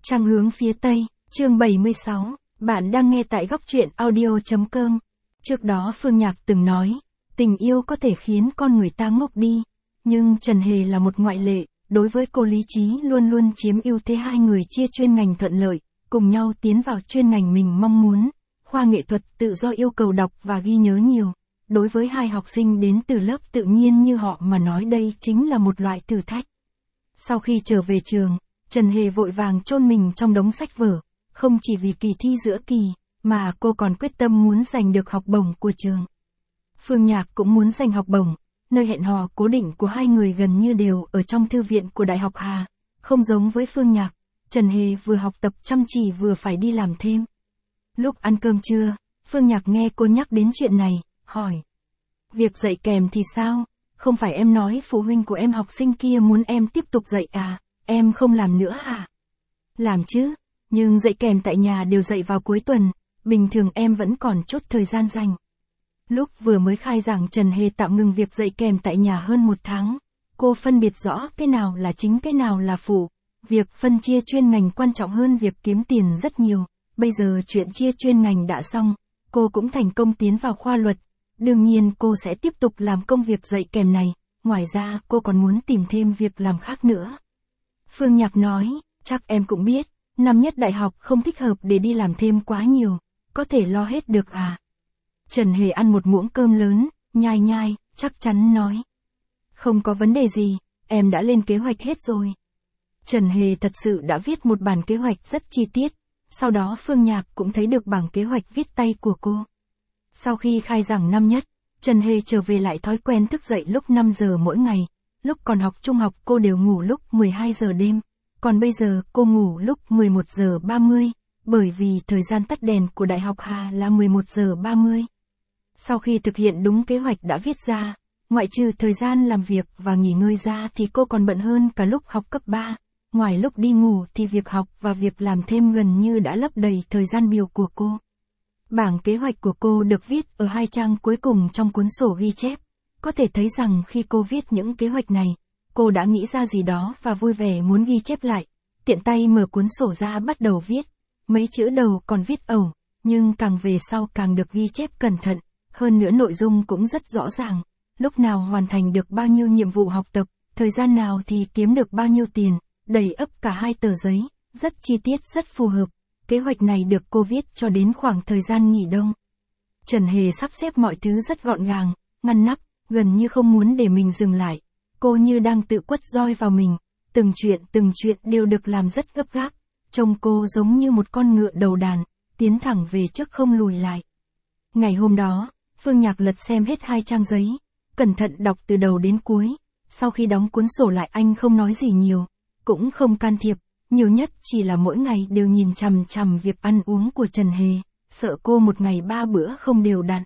Trăng hướng phía Tây, chương 76, bạn đang nghe tại góc truyện audio.com. Trước đó Phương Nhạc từng nói, tình yêu có thể khiến con người ta ngốc đi, nhưng Trần Hề là một ngoại lệ, đối với cô lý trí luôn luôn chiếm ưu thế, hai người chia chuyên ngành thuận lợi, cùng nhau tiến vào chuyên ngành mình mong muốn, khoa nghệ thuật tự do yêu cầu đọc và ghi nhớ nhiều. Đối với hai học sinh đến từ lớp tự nhiên như họ mà nói đây chính là một loại thử thách. Sau khi trở về trường, Trần Hề vội vàng chôn mình trong đống sách vở, không chỉ vì kỳ thi giữa kỳ, mà cô còn quyết tâm muốn giành được học bổng của trường. Phương Nhạc cũng muốn giành học bổng, nơi hẹn hò cố định của hai người gần như đều ở trong thư viện của Đại học Hà. Không giống với Phương Nhạc, Trần Hề vừa học tập chăm chỉ vừa phải đi làm thêm. Lúc ăn cơm trưa, Phương Nhạc nghe cô nhắc đến chuyện này, hỏi. Việc dạy kèm thì sao? Không phải em nói phụ huynh của em học sinh kia muốn em tiếp tục dạy à? Em không làm nữa à? Làm chứ, nhưng dạy kèm tại nhà đều dạy vào cuối tuần, bình thường em vẫn còn chút thời gian dành. Lúc vừa mới khai giảng Trần Hề tạm ngừng việc dạy kèm tại nhà hơn 1 tháng. Cô phân biệt rõ cái nào là chính cái nào là phụ. Việc phân chia chuyên ngành quan trọng hơn việc kiếm tiền rất nhiều. Bây giờ chuyện chia chuyên ngành đã xong, cô cũng thành công tiến vào khoa luật. Đương nhiên cô sẽ tiếp tục làm công việc dạy kèm này, ngoài ra cô còn muốn tìm thêm việc làm khác nữa. Phương Nhạc nói, chắc em cũng biết, năm nhất đại học không thích hợp để đi làm thêm quá nhiều, có thể lo hết được à? Trần Hề ăn một muỗng cơm lớn, nhai nhai, chắc chắn nói. Không có vấn đề gì, em đã lên kế hoạch hết rồi. Trần Hề thật sự đã viết một bản kế hoạch rất chi tiết, sau đó Phương Nhạc cũng thấy được bảng kế hoạch viết tay của cô. Sau khi khai giảng năm nhất, Trần Hề trở về lại thói quen thức dậy lúc 5 giờ mỗi ngày. Lúc còn học trung học cô đều ngủ lúc 12 giờ đêm, còn bây giờ cô ngủ lúc 11 giờ 30, bởi vì thời gian tắt đèn của Đại học Hà là 11 giờ 30. Sau khi thực hiện đúng kế hoạch đã viết ra, ngoại trừ thời gian làm việc và nghỉ ngơi ra thì cô còn bận hơn cả lúc học cấp 3. Ngoài lúc đi ngủ thì việc học và việc làm thêm gần như đã lấp đầy thời gian biểu của cô. Bảng kế hoạch của cô được viết ở 2 trang cuối cùng trong cuốn sổ ghi chép. Có thể thấy rằng khi cô viết những kế hoạch này, cô đã nghĩ ra gì đó và vui vẻ muốn ghi chép lại. Tiện tay mở cuốn sổ ra bắt đầu viết. Mấy chữ đầu còn viết ẩu, nhưng càng về sau càng được ghi chép cẩn thận. Hơn nữa nội dung cũng rất rõ ràng. Lúc nào hoàn thành được bao nhiêu nhiệm vụ học tập, thời gian nào thì kiếm được bao nhiêu tiền, đầy ắp cả 2 tờ giấy, rất chi tiết rất phù hợp. Kế hoạch này được cô viết cho đến khoảng thời gian nghỉ đông. Trần Hề sắp xếp mọi thứ rất gọn gàng, ngăn nắp, gần như không muốn để mình dừng lại. Cô như đang tự quất roi vào mình, từng chuyện đều được làm rất gấp gáp. Trông cô giống như một con ngựa đầu đàn, tiến thẳng về trước không lùi lại. Ngày hôm đó, Phương Nhạc lật xem hết 2 trang giấy, cẩn thận đọc từ đầu đến cuối. Sau khi đóng cuốn sổ lại anh không nói gì nhiều, cũng không can thiệp. Nhiều nhất chỉ là mỗi ngày đều nhìn chằm chằm việc ăn uống của Trần Hề, sợ cô một ngày 3 bữa không đều đặn.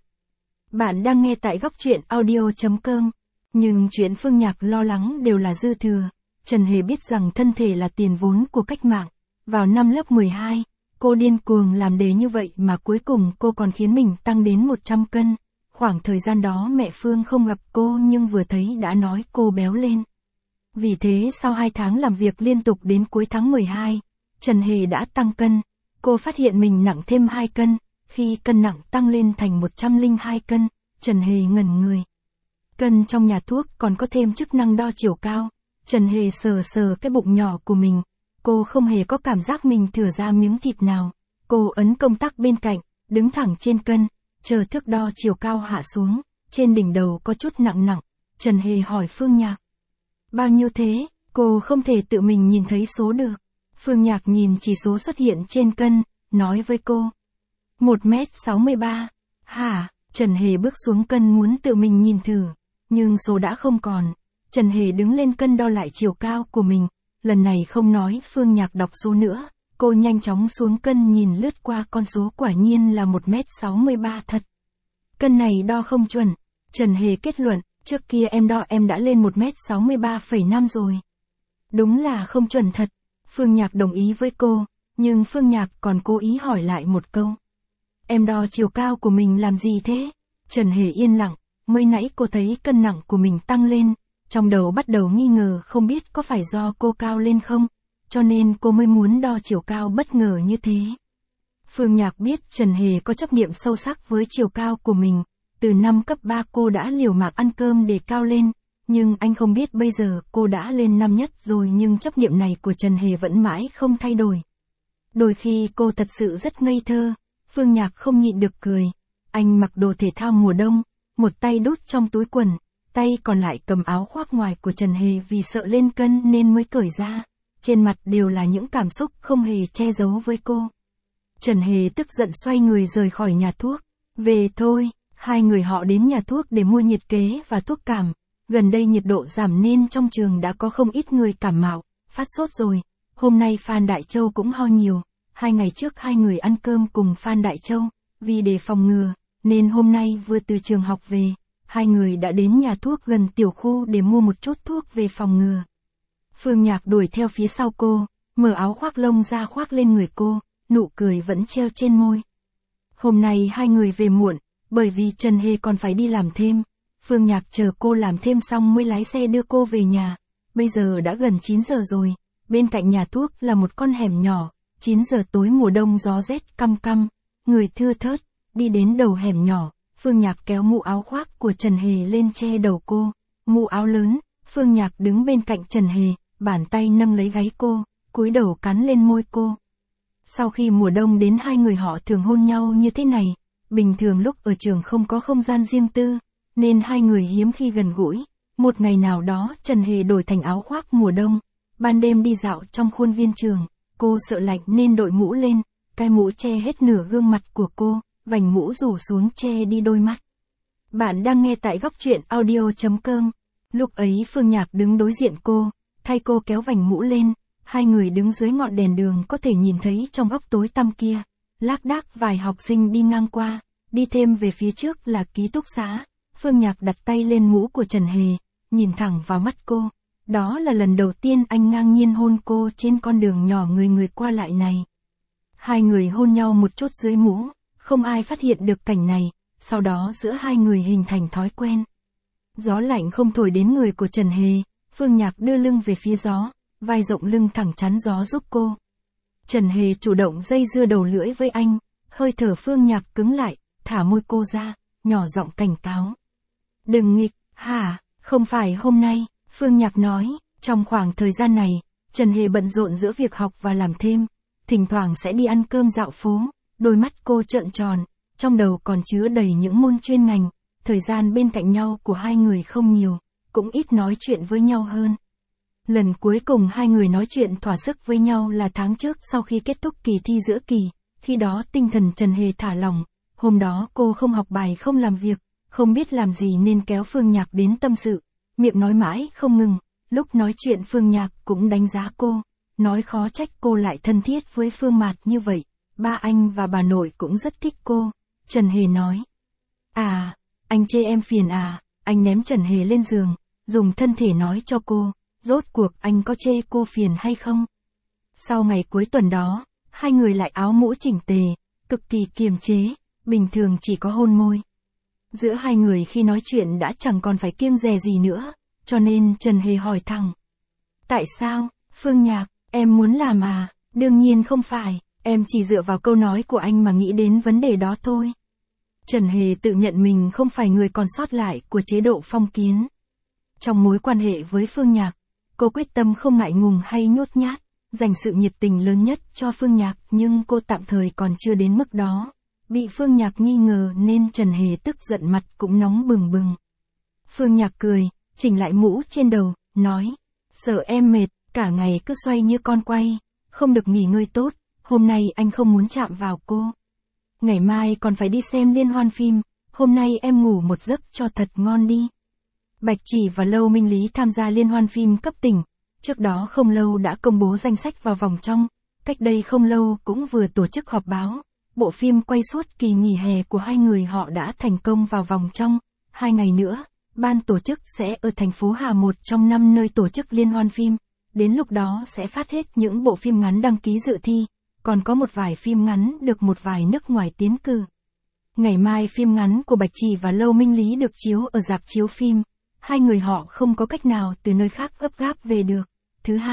Bạn đang nghe tại góc truyện audio.com. Nhưng chuyện Phương Nhạc lo lắng đều là dư thừa. Trần Hề biết rằng thân thể là tiền vốn của cách mạng. Vào năm lớp 12, cô điên cuồng làm đề như vậy mà cuối cùng cô còn khiến mình tăng đến 100 cân. Khoảng thời gian đó mẹ Phương không gặp cô nhưng vừa thấy đã nói cô béo lên. Vì thế sau 2 tháng làm việc liên tục đến cuối tháng 12, Trần Hề đã tăng cân. Cô phát hiện mình nặng thêm 2 cân, khi cân nặng tăng lên thành 102 cân, Trần Hề ngẩn người. Cân trong nhà thuốc còn có thêm chức năng đo chiều cao. Trần Hề sờ cái bụng nhỏ của mình. Cô không hề có cảm giác mình thửa ra miếng thịt nào. Cô ấn công tắc bên cạnh, đứng thẳng trên cân, chờ thước đo chiều cao hạ xuống. Trên đỉnh đầu có chút nặng. Trần Hề hỏi Phương Nhạc. Bao nhiêu thế? Cô không thể tự mình nhìn thấy số được. Phương Nhạc nhìn chỉ số xuất hiện trên cân, nói với cô. 1m63. Hả? Trần Hề bước xuống cân muốn tự mình nhìn thử. Nhưng số đã không còn. Trần Hề đứng lên cân đo lại chiều cao của mình. Lần này không nói Phương Nhạc đọc số nữa. Cô nhanh chóng xuống cân nhìn lướt qua con số quả nhiên là 1m63 thật. Cân này đo không chuẩn. Trần Hề kết luận. Trước kia em đo em đã lên 1m63,5 rồi. Đúng là không chuẩn thật. Phương Nhạc đồng ý với cô, nhưng Phương Nhạc còn cố ý hỏi lại một câu. Em đo chiều cao của mình làm gì thế? Trần Hề yên lặng, mới nãy cô thấy cân nặng của mình tăng lên, trong đầu bắt đầu nghi ngờ không biết có phải do cô cao lên không. cho nên cô mới muốn đo chiều cao bất ngờ như thế. Phương Nhạc biết Trần Hề có chấp niệm sâu sắc với chiều cao của mình, từ năm cấp 3 cô đã liều mạng ăn cơm để cao lên, nhưng anh không biết bây giờ cô đã lên năm nhất rồi nhưng chấp niệm này của Trần Hề vẫn mãi không thay đổi. Đôi khi cô thật sự rất ngây thơ, Phương Nhạc không nhịn được cười. Anh mặc đồ thể thao mùa đông, một tay đút trong túi quần, tay còn lại cầm áo khoác ngoài của Trần Hề vì sợ lên cân nên mới cởi ra. Trên mặt đều là những cảm xúc không hề che giấu với cô. Trần Hề tức giận xoay người rời khỏi nhà thuốc. Về thôi, hai người họ đến nhà thuốc để mua nhiệt kế và thuốc cảm. Gần đây nhiệt độ giảm nên trong trường đã có không ít người cảm mạo, phát sốt rồi. Hôm nay Phan Đại Châu cũng ho nhiều. 2 ngày trước hai người ăn cơm cùng Phan Đại Châu, vì để phòng ngừa, nên hôm nay vừa từ trường học về, hai người đã đến nhà thuốc gần tiểu khu để mua một chút thuốc về phòng ngừa. Phương Nhạc đuổi theo phía sau cô, mở áo khoác lông ra khoác lên người cô, nụ cười vẫn treo trên môi. Hôm nay hai người về muộn, bởi vì Trần Hề còn phải đi làm thêm. Phương Nhạc chờ cô làm thêm xong mới lái xe đưa cô về nhà. Bây giờ đã gần 9 giờ rồi, bên cạnh nhà thuốc là một con hẻm nhỏ. 9 giờ tối mùa đông gió rét căm căm, người thưa thớt, đi đến đầu hẻm nhỏ, Phương Nhạc kéo mũ áo khoác của Trần Hề lên che đầu cô, mũ áo lớn, Phương Nhạc đứng bên cạnh Trần Hề, bàn tay nâng lấy gáy cô, cúi đầu cắn lên môi cô. Sau khi mùa đông đến hai người họ thường hôn nhau như thế này, bình thường lúc ở trường không có không gian riêng tư, nên hai người hiếm khi gần gũi. Một ngày nào đó Trần Hề đổi thành áo khoác mùa đông, ban đêm đi dạo trong khuôn viên trường. Cô sợ lạnh nên đội mũ lên, cái mũ che hết nửa gương mặt của cô, vành mũ rủ xuống che đi đôi mắt. Bạn đang nghe tại góc truyện audio.com. Lúc ấy Phương Nhạc đứng đối diện cô, thay cô kéo vành mũ lên, hai người đứng dưới ngọn đèn đường có thể nhìn thấy trong góc tối tăm kia. Lác đác vài học sinh đi ngang qua, đi thêm về phía trước là ký túc xá. Phương Nhạc đặt tay lên mũ của Trần Hề, nhìn thẳng vào mắt cô. Đó là lần đầu tiên anh ngang nhiên hôn cô trên con đường nhỏ người qua lại này. Hai người hôn nhau một chút dưới mũ, không ai phát hiện được cảnh này, sau đó giữa hai người hình thành thói quen. Gió lạnh không thổi đến người của Trần Hề, Phương Nhạc đưa lưng về phía gió, vai rộng lưng thẳng chắn gió giúp cô. Trần Hề chủ động dây dưa đầu lưỡi với anh, hơi thở Phương Nhạc cứng lại, thả môi cô ra, nhỏ giọng cảnh cáo. Đừng nghịch, hả, không phải hôm nay. Phương Nhạc nói, trong khoảng thời gian này, Trần Hề bận rộn giữa việc học và làm thêm, thỉnh thoảng sẽ đi ăn cơm dạo phố, đôi mắt cô trợn tròn, trong đầu còn chứa đầy những môn chuyên ngành, thời gian bên cạnh nhau của hai người không nhiều, cũng ít nói chuyện với nhau hơn. Lần cuối cùng hai người nói chuyện thỏa sức với nhau là tháng trước sau khi kết thúc kỳ thi giữa kỳ, khi đó tinh thần Trần Hề thả lỏng, hôm đó cô không học bài không làm việc, không biết làm gì nên kéo Phương Nhạc đến tâm sự. Miệng nói mãi không ngừng, lúc nói chuyện Phương Nhạc cũng đánh giá cô, nói khó trách cô lại thân thiết với Phương Mạt như vậy, ba anh và bà nội cũng rất thích cô. Trần Hề nói, à, anh chê em phiền à, anh ném Trần Hề lên giường, dùng thân thể nói cho cô, rốt cuộc anh có chê cô phiền hay không. Sau ngày cuối tuần đó, hai người lại áo mũ chỉnh tề, cực kỳ kiềm chế, bình thường chỉ có hôn môi. Giữa hai người khi nói chuyện đã chẳng còn phải kiêng dè gì nữa, cho nên Trần Hề hỏi thẳng. Tại sao, Phương Nhạc, em muốn làm à? Đương nhiên không phải, em chỉ dựa vào câu nói của anh mà nghĩ đến vấn đề đó thôi. Trần Hề tự nhận mình không phải người còn sót lại của chế độ phong kiến. Trong mối quan hệ với Phương Nhạc, cô quyết tâm không ngại ngùng hay nhút nhát, dành sự nhiệt tình lớn nhất cho Phương Nhạc nhưng cô tạm thời còn chưa đến mức đó. Bị Phương Nhạc nghi ngờ nên Trần Hề tức giận mặt cũng nóng bừng bừng. Phương Nhạc cười, chỉnh lại mũ trên đầu, nói, sợ em mệt, cả ngày cứ xoay như con quay, không được nghỉ ngơi tốt, hôm nay anh không muốn chạm vào cô. Ngày mai còn phải đi xem liên hoan phim, hôm nay em ngủ một giấc cho thật ngon đi. Bạch Chỉ và Lâu Minh Lý tham gia liên hoan phim cấp tỉnh, trước đó không lâu đã công bố danh sách vào vòng trong, cách đây không lâu cũng vừa tổ chức họp báo. Bộ phim quay suốt kỳ nghỉ hè của hai người họ đã thành công vào vòng trong. 2 ngày nữa, ban tổ chức sẽ ở thành phố Hà, một trong 5 nơi tổ chức liên hoan phim. Đến lúc đó sẽ phát hết những bộ phim ngắn đăng ký dự thi, còn có một vài phim ngắn được một vài nước ngoài tiến cử. Ngày mai phim ngắn của Bạch Chỉ và Lâu Minh Lý được chiếu ở rạp chiếu phim. Hai người họ không có cách nào từ nơi khác gấp gáp về được. Thứ hai,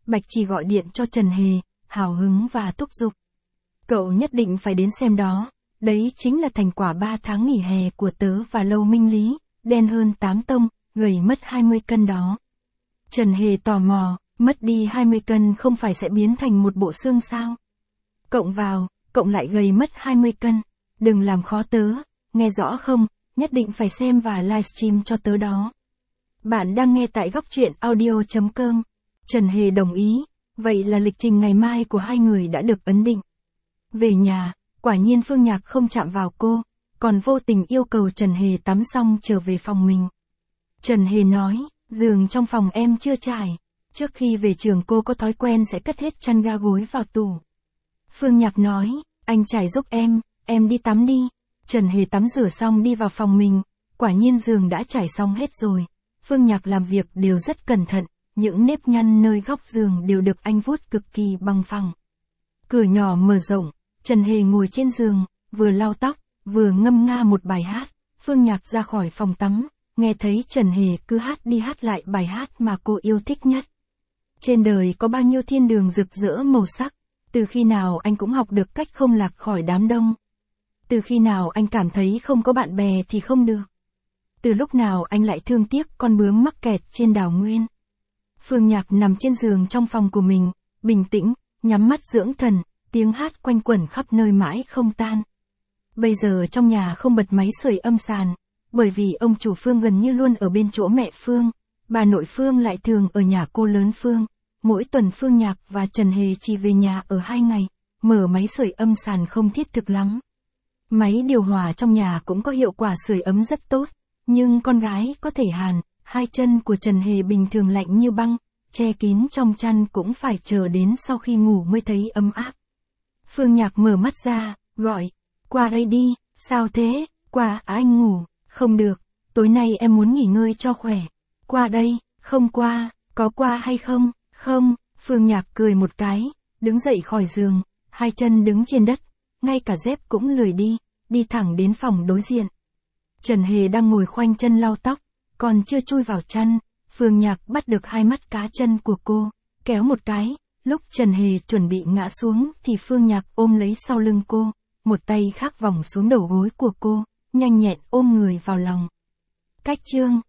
Bạch Trì gọi điện cho Trần Hề, hào hứng và thúc giục. Cậu nhất định phải đến xem đó, đấy chính là thành quả 3 tháng nghỉ hè của tớ và Lâu Minh Lý, đen hơn 8 tông, gầy mất 20 cân đó. Trần Hề tò mò, mất đi 20 cân không phải sẽ biến thành một bộ xương sao? Cộng vào, cộng lại gầy mất 20 cân, đừng làm khó tớ, nghe rõ không, nhất định phải xem và livestream cho tớ đó. Bạn đang nghe tại góc truyện audio.com. Trần Hề đồng ý, vậy là lịch trình ngày mai của hai người đã được ấn định. Về nhà, quả nhiên Phương Nhạc không chạm vào cô, còn vô tình yêu cầu Trần Hề tắm xong trở về phòng mình. Trần Hề nói, giường trong phòng em chưa trải, trước khi về trường cô có thói quen sẽ cất hết chăn ga gối vào tủ. Phương Nhạc nói, anh trải giúp em đi tắm đi. Trần Hề tắm rửa xong đi vào phòng mình, quả nhiên giường đã trải xong hết rồi. Phương Nhạc làm việc đều rất cẩn thận, những nếp nhăn nơi góc giường đều được anh vuốt cực kỳ bằng phẳng. Cửa nhỏ mở rộng, Trần Hề ngồi trên giường, vừa lau tóc, vừa ngâm nga một bài hát. Phương Nhạc ra khỏi phòng tắm, nghe thấy Trần Hề cứ hát đi hát lại bài hát mà cô yêu thích nhất. Trên đời có bao nhiêu thiên đường rực rỡ màu sắc, từ khi nào anh cũng học được cách không lạc khỏi đám đông. Từ khi nào anh cảm thấy không có bạn bè thì không được. Từ lúc nào anh lại thương tiếc con bướm mắc kẹt trên đào nguyên. Phương Nhạc nằm trên giường trong phòng của mình, bình tĩnh, nhắm mắt dưỡng thần, tiếng hát quanh quẩn khắp nơi mãi không tan. Bây giờ trong nhà không bật máy sưởi âm sàn, bởi vì ông chủ Phương gần như luôn ở bên chỗ mẹ Phương, bà nội Phương lại thường ở nhà cô lớn Phương. Mỗi tuần Phương Nhạc và Trần Hề chỉ về nhà ở 2 ngày, mở máy sưởi âm sàn không thiết thực lắm. Máy điều hòa trong nhà cũng có hiệu quả sưởi ấm rất tốt, nhưng con gái có thể hàn, hai chân của Trần Hề bình thường lạnh như băng, che kín trong chăn cũng phải chờ đến sau khi ngủ mới thấy ấm áp. Phương Nhạc mở mắt ra, gọi, qua đây đi, sao thế, qua anh ngủ, không được, tối nay em muốn nghỉ ngơi cho khỏe, qua đây, không qua, có qua hay không, không, Phương Nhạc cười một cái, đứng dậy khỏi giường, hai chân đứng trên đất, ngay cả dép cũng lười đi thẳng đến phòng đối diện. Trần Hề đang ngồi khoanh chân lau tóc, còn chưa chui vào chăn, Phương Nhạc bắt được hai mắt cá chân của cô, kéo một cái, lúc Trần Hề chuẩn bị ngã xuống thì Phương Nhạc ôm lấy sau lưng cô, một tay khác vòng xuống đầu gối của cô, nhanh nhẹn ôm người vào lòng. Cách chương